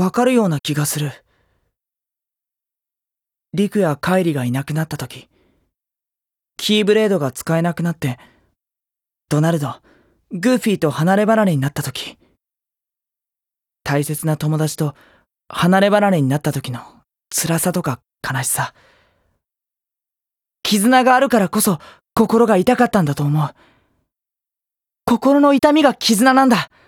わかるような気がする。リクやカイリがいなくなった時、キーブレードが使えなくなって、ドナルド、グーフィーと離れ離れになった時、大切な友達と離れ離れになった時の辛さとか悲しさ。絆があるからこそ心が痛かったんだと思う。心の痛みが絆なんだ。